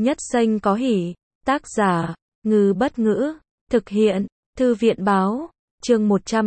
Nhất xanh có hỉ. Tác giả, Ngư Bất Ngữ. Thực hiện, Thư viện Báo. Chương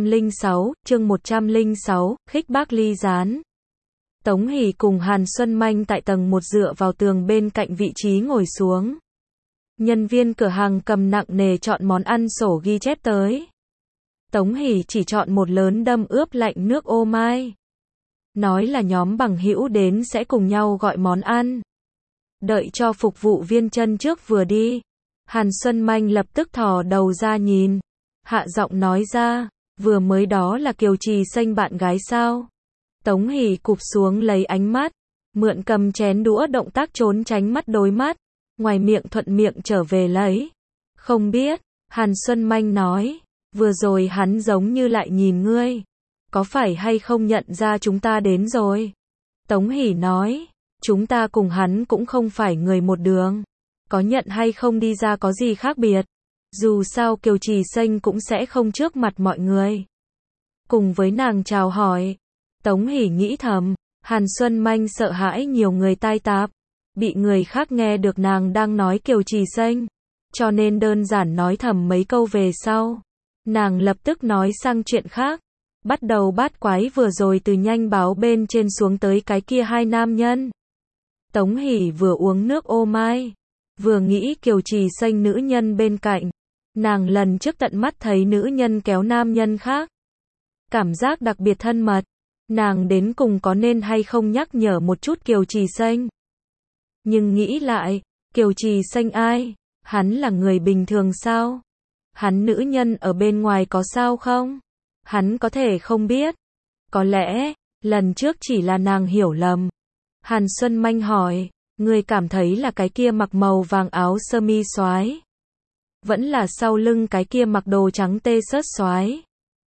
106, Khích Bác Ly Gián. Tống Hỷ cùng Hàn Xuân Manh tại tầng 1 dựa vào tường bên cạnh vị trí ngồi xuống. Nhân viên cửa hàng cầm nặng nề chọn món ăn sổ ghi chép tới. Tống Hỷ chỉ chọn một lớn đâm ướp lạnh nước ô mai. Nói là nhóm bằng hữu đến sẽ cùng nhau gọi món ăn. Đợi cho phục vụ viên chân trước vừa đi, Hàn Xuân Manh lập tức thò đầu ra nhìn, hạ giọng nói ra, vừa mới đó là Kiều Trì Xanh bạn gái sao? Tống Hỷ cụp xuống lấy ánh mắt, mượn cầm chén đũa động tác trốn tránh mắt đối mắt, ngoài miệng thuận miệng trở về lấy. Không biết, Hàn Xuân Manh nói, vừa rồi hắn giống như lại nhìn ngươi, có phải hay không nhận ra chúng ta đến rồi? Tống Hỷ nói, chúng ta cùng hắn cũng không phải người một đường, có nhận hay không đi ra có gì khác biệt, dù sao Kiều Trì Xanh cũng sẽ không trước mặt mọi người cùng với nàng chào hỏi. Tống Hỷ nghĩ thầm, Hàn Xuân Manh sợ hãi nhiều người tai tạp, bị người khác nghe được nàng đang nói Kiều Trì Xanh, cho nên đơn giản nói thầm mấy câu về sau. Nàng lập tức nói sang chuyện khác, bắt đầu bát quái vừa rồi từ nhanh báo bên trên xuống tới cái kia hai nam nhân. Tống Hỷ vừa uống nước ô mai, vừa nghĩ Kiều Trì Xanh nữ nhân bên cạnh, nàng lần trước tận mắt thấy nữ nhân kéo nam nhân khác, cảm giác đặc biệt thân mật. Nàng đến cùng có nên hay không nhắc nhở một chút Kiều Trì Xanh. Nhưng nghĩ lại, Kiều Trì Xanh ai? Hắn là người bình thường sao? Hắn nữ nhân ở bên ngoài có sao không? Hắn có thể không biết. Có lẽ, lần trước chỉ là nàng hiểu lầm. Hàn Xuân Manh hỏi, người cảm thấy là cái kia mặc màu vàng áo sơ mi xoái, vẫn là sau lưng cái kia mặc đồ trắng tê sớt xoái?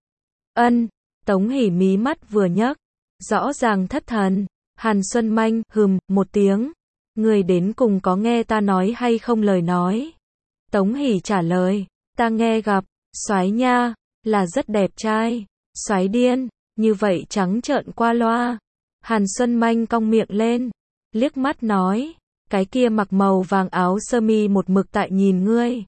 Ân. Tống Hỷ mí mắt vừa nhấc, rõ ràng thất thần. Hàn Xuân Manh một tiếng, người đến cùng có nghe ta nói hay không lời nói? Tống Hỷ trả lời, ta nghe gặp, soái nha, là rất đẹp trai, soái điên, như vậy trắng trợn qua loa. Hàn Xuân Manh cong miệng lên, liếc mắt nói, cái kia mặc màu vàng áo sơ mi một mực tại nhìn ngươi,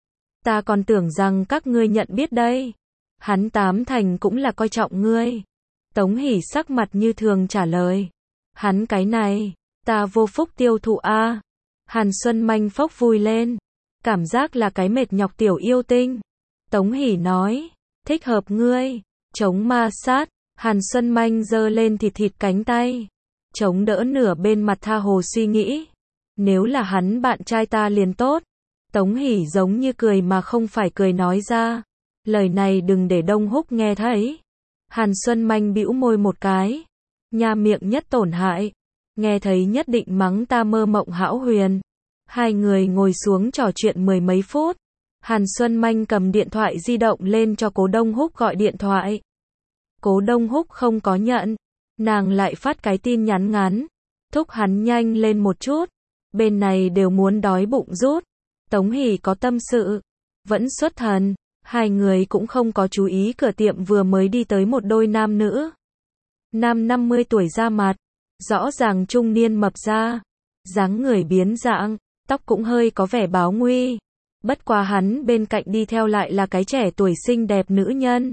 ta còn tưởng rằng các ngươi nhận biết đây. Hắn tám thành cũng là coi trọng ngươi. Tống Hỷ sắc mặt như thường trả lời, hắn cái này, ta vô phúc tiêu thụ a. Hàn Xuân Manh phốc vui lên, cảm giác là cái mệt nhọc tiểu yêu tinh. Tống Hỷ nói, thích hợp ngươi, chống ma sát. Hàn Xuân Manh giơ lên thịt thịt cánh tay, chống đỡ nửa bên mặt tha hồ suy nghĩ, nếu là hắn bạn trai ta liền tốt. Tống Hỷ giống như cười mà không phải cười nói ra, lời này đừng để Đông Húc nghe thấy. Hàn Xuân Manh bĩu môi một cái, nha miệng nhất tổn hại, nghe thấy nhất định mắng ta mơ mộng hão huyền. Hai người ngồi xuống trò chuyện mười mấy phút. Hàn Xuân Manh cầm điện thoại di động lên cho Cố Đông Húc gọi điện thoại. Cố Đông Húc không có nhận, nàng lại phát cái tin nhắn ngắn, thúc hắn nhanh lên một chút, bên này đều muốn đói bụng rút. Tống Hỷ có tâm sự, vẫn xuất thần. Hai người cũng không có chú ý cửa tiệm vừa mới đi tới một đôi nam nữ. Nam 50 tuổi ra mặt, rõ ràng trung niên mập ra, dáng người biến dạng, tóc cũng hơi có vẻ báo nguy. Bất quá hắn bên cạnh đi theo lại là cái trẻ tuổi xinh đẹp nữ nhân.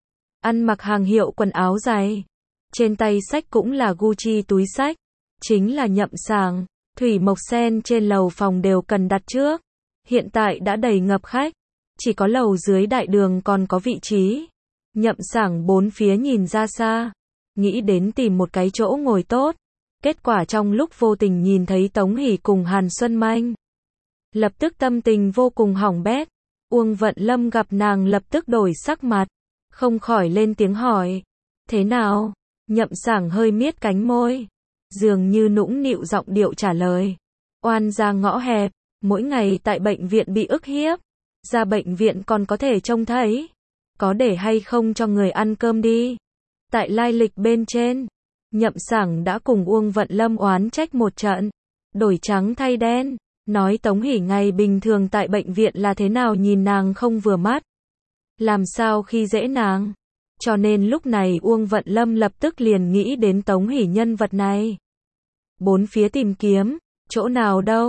Ăn mặc hàng hiệu quần áo dày, trên tay xách cũng là Gucci túi xách, chính là Nhậm Sảng. Thủy Mộc Sen trên lầu phòng đều cần đặt trước, hiện tại đã đầy ngập khách. Chỉ có lầu dưới đại đường còn có vị trí. Nhậm Sảng bốn phía nhìn ra xa, nghĩ đến tìm một cái chỗ ngồi tốt. Kết quả trong lúc vô tình nhìn thấy Tống Hỷ cùng Hàn Xuân Manh, lập tức tâm tình vô cùng hỏng bét. Uông Vận Lâm gặp nàng lập tức đổi sắc mặt, không khỏi lên tiếng hỏi, thế nào? Nhậm Sảng hơi miết cánh môi, dường như nũng nịu giọng điệu trả lời, oan gia ngõ hẹp, mỗi ngày tại bệnh viện bị ức hiếp, ra bệnh viện còn có thể trông thấy, có để hay không cho người ăn cơm đi. Tại lai lịch bên trên, Nhậm Sảng đã cùng Uông Vận Lâm oán trách một trận, đổi trắng thay đen, nói Tống Hỷ ngày bình thường tại bệnh viện là thế nào nhìn nàng không vừa mắt, làm sao khi dễ nàng. Cho nên lúc này Uông Vận Lâm lập tức liền nghĩ đến Tống Hỷ nhân vật này. Bốn phía tìm kiếm, chỗ nào đâu,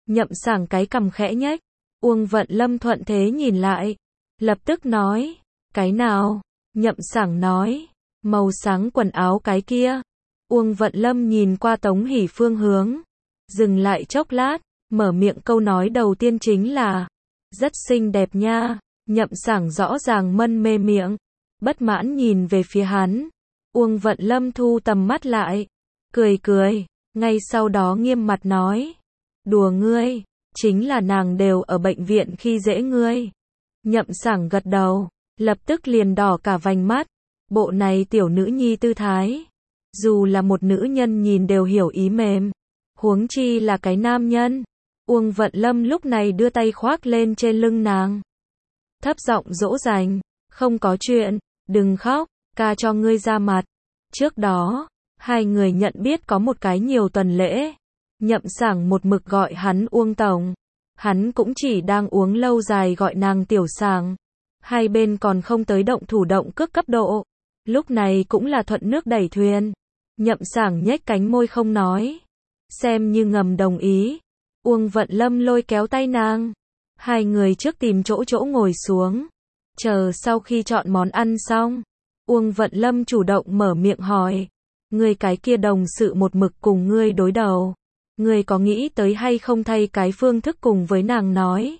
Nhậm Sảng cái cằm khẽ nhếch. Uông Vận Lâm thuận thế nhìn lại. Lập tức nói. Cái nào? Nhậm Sảng nói. Màu sáng quần áo cái kia. Uông Vận Lâm nhìn qua Tống Hỷ phương hướng. Dừng lại chốc lát. Mở miệng câu nói đầu tiên chính là. Rất xinh đẹp nha. Nhậm Sảng rõ ràng mân mê miệng. Bất mãn nhìn về phía hắn. Uông Vận Lâm thu tầm mắt lại. Cười cười. Ngay sau đó nghiêm mặt nói. Đùa ngươi. Chính là nàng đều ở bệnh viện khi dễ ngươi. Nhậm Sảng gật đầu. Lập tức liền đỏ cả vành mắt. Bộ này tiểu nữ nhi tư thái. Dù là một nữ nhân nhìn đều hiểu ý mềm. Huống chi là cái nam nhân. Uông Vận Lâm lúc này đưa tay khoác lên trên lưng nàng. Thấp giọng dỗ dành. Không có chuyện. Đừng khóc. Ca cho ngươi ra mặt. Trước đó, hai người nhận biết có một cái nhiều tuần lễ. Nhậm Sảng một mực gọi hắn Uông Tổng. Hắn cũng chỉ đang uống lâu dài gọi nàng Tiểu Sảng. Hai bên còn không tới động thủ động cước cấp độ. Lúc này cũng là thuận nước đẩy thuyền. Nhậm Sảng nhếch cánh môi không nói. Xem như ngầm đồng ý. Uông Vận Lâm lôi kéo tay nàng. Hai người trước tìm chỗ ngồi xuống. Chờ sau khi chọn món ăn xong. Uông Vận Lâm chủ động mở miệng hỏi. Ngươi cái kia đồng sự một mực cùng ngươi đối đầu. Ngươi có nghĩ tới hay không thay cái phương thức cùng với nàng nói.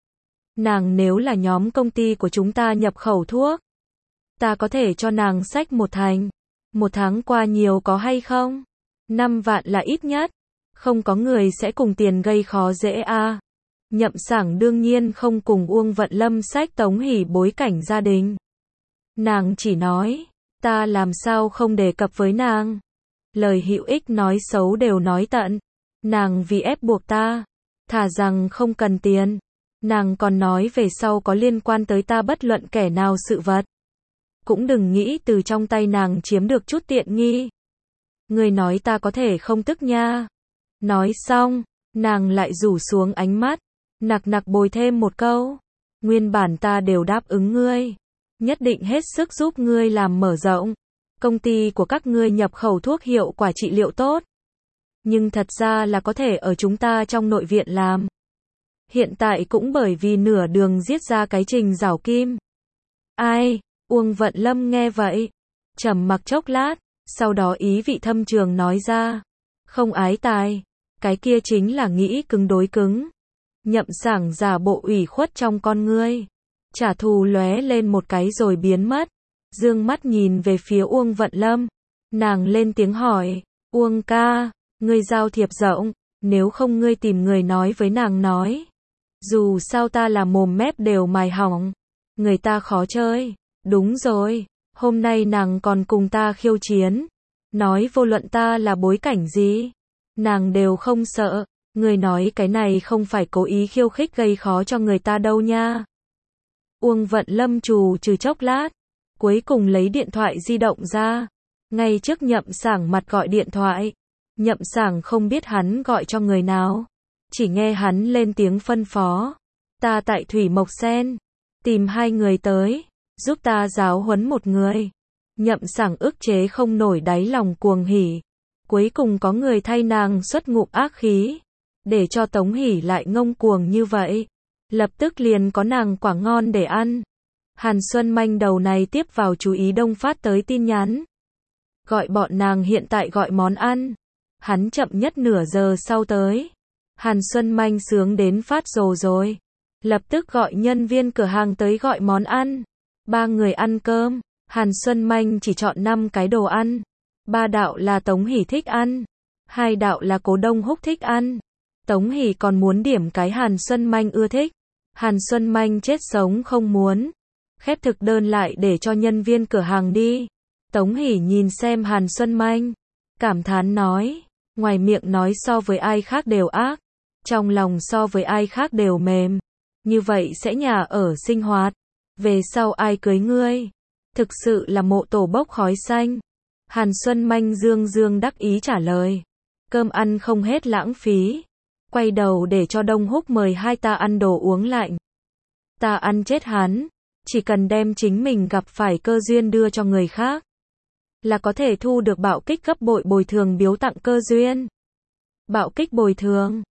Nàng nếu là nhóm công ty của chúng ta nhập khẩu thuốc. Ta có thể cho nàng xách một thành. Một tháng qua nhiều có hay không? 5 vạn là ít nhất. Không có người sẽ cùng tiền gây khó dễ a. Nhậm Sảng đương nhiên không cùng Uông Vận Lâm xách Tống Hỷ bối cảnh gia đình. Nàng chỉ nói, ta làm sao không đề cập với nàng. Lời hữu ích nói xấu đều nói tận. Nàng vì ép buộc ta, thà rằng không cần tiền. Nàng còn nói về sau có liên quan tới ta bất luận kẻ nào sự vật. Cũng đừng nghĩ từ trong tay nàng chiếm được chút tiện nghi. Người nói ta có thể không tức nha. Nói xong, nàng lại rủ xuống ánh mắt. Nặc bồi thêm một câu. Nguyên bản ta đều đáp ứng ngươi. Nhất định hết sức giúp ngươi làm mở rộng. Công ty của các ngươi nhập khẩu thuốc hiệu quả trị liệu tốt. Nhưng thật ra là có thể ở chúng ta trong nội viện làm. Hiện tại cũng bởi vì nửa đường giết ra cái Trình Giảo Kim. Ai? Uông Vận Lâm nghe vậy. Trầm mặc chốc lát. Sau đó ý vị thâm trường nói ra. Không ái tài. Cái kia chính là nghĩ cứng đối cứng. Nhậm Sảng giả bộ ủy khuất trong con ngươi. Trả thù lóe lên một cái rồi biến mất. Dương mắt nhìn về phía Uông Vận Lâm. Nàng lên tiếng hỏi. Uông ca, ngươi giao thiệp rộng. Nếu không ngươi tìm người nói với nàng nói. Dù sao ta là mồm mép đều mài hỏng. Người ta khó chơi. Đúng rồi. Hôm nay nàng còn cùng ta khiêu chiến. Nói vô luận ta là bối cảnh gì. Nàng đều không sợ. Người nói cái này không phải cố ý khiêu khích gây khó cho người ta đâu nha. Uông Vận Lâm trừ chốc lát. Cuối cùng lấy điện thoại di động ra. Ngay trước Nhậm Sảng mặt gọi điện thoại. Nhậm Sảng không biết hắn gọi cho người nào. Chỉ nghe hắn lên tiếng phân phó. Ta tại Thủy Mộc Sen. Tìm 2 người tới. Giúp ta giáo huấn một người. Nhậm Sảng ức chế không nổi đáy lòng cuồng hỉ. Cuối cùng có người thay nàng xuất ngụm ác khí. Để cho Tống Hỷ lại ngông cuồng như vậy. Lập tức liền có nàng quả ngon để ăn. Hàn Xuân Manh đầu này tiếp vào chú ý Đông phát tới tin nhắn. Gọi bọn nàng hiện tại gọi món ăn. Hắn chậm nhất nửa giờ sau tới. Hàn Xuân Manh sướng đến phát rồ rồi. Lập tức gọi nhân viên cửa hàng tới gọi món ăn. 3 người ăn cơm. Hàn Xuân Manh chỉ chọn 5 cái đồ ăn. 3 đạo là Tống Hỷ thích ăn. 2 đạo là Cố Đông Húc thích ăn. Tống Hỷ còn muốn điểm cái Hàn Xuân Manh ưa thích. Hàn Xuân Manh chết sống không muốn. Khép thực đơn lại để cho nhân viên cửa hàng đi. Tống Hỷ nhìn xem Hàn Xuân Manh. Cảm thán nói. Ngoài miệng nói so với ai khác đều ác. Trong lòng so với ai khác đều mềm. Như vậy sẽ nhà ở sinh hoạt. Về sau ai cưới ngươi. Thực sự là mộ tổ bốc khói xanh. Hàn Xuân Manh dương đắc ý trả lời. Cơm ăn không hết lãng phí. Quay đầu để cho Đông Húc mời 2 ta ăn đồ uống lạnh. Ta ăn chết hắn. Chỉ cần đem chính mình gặp phải cơ duyên đưa cho người khác. Là có thể thu được bạo kích gấp bội bồi thường biếu tặng cơ duyên. Bạo kích bồi thường.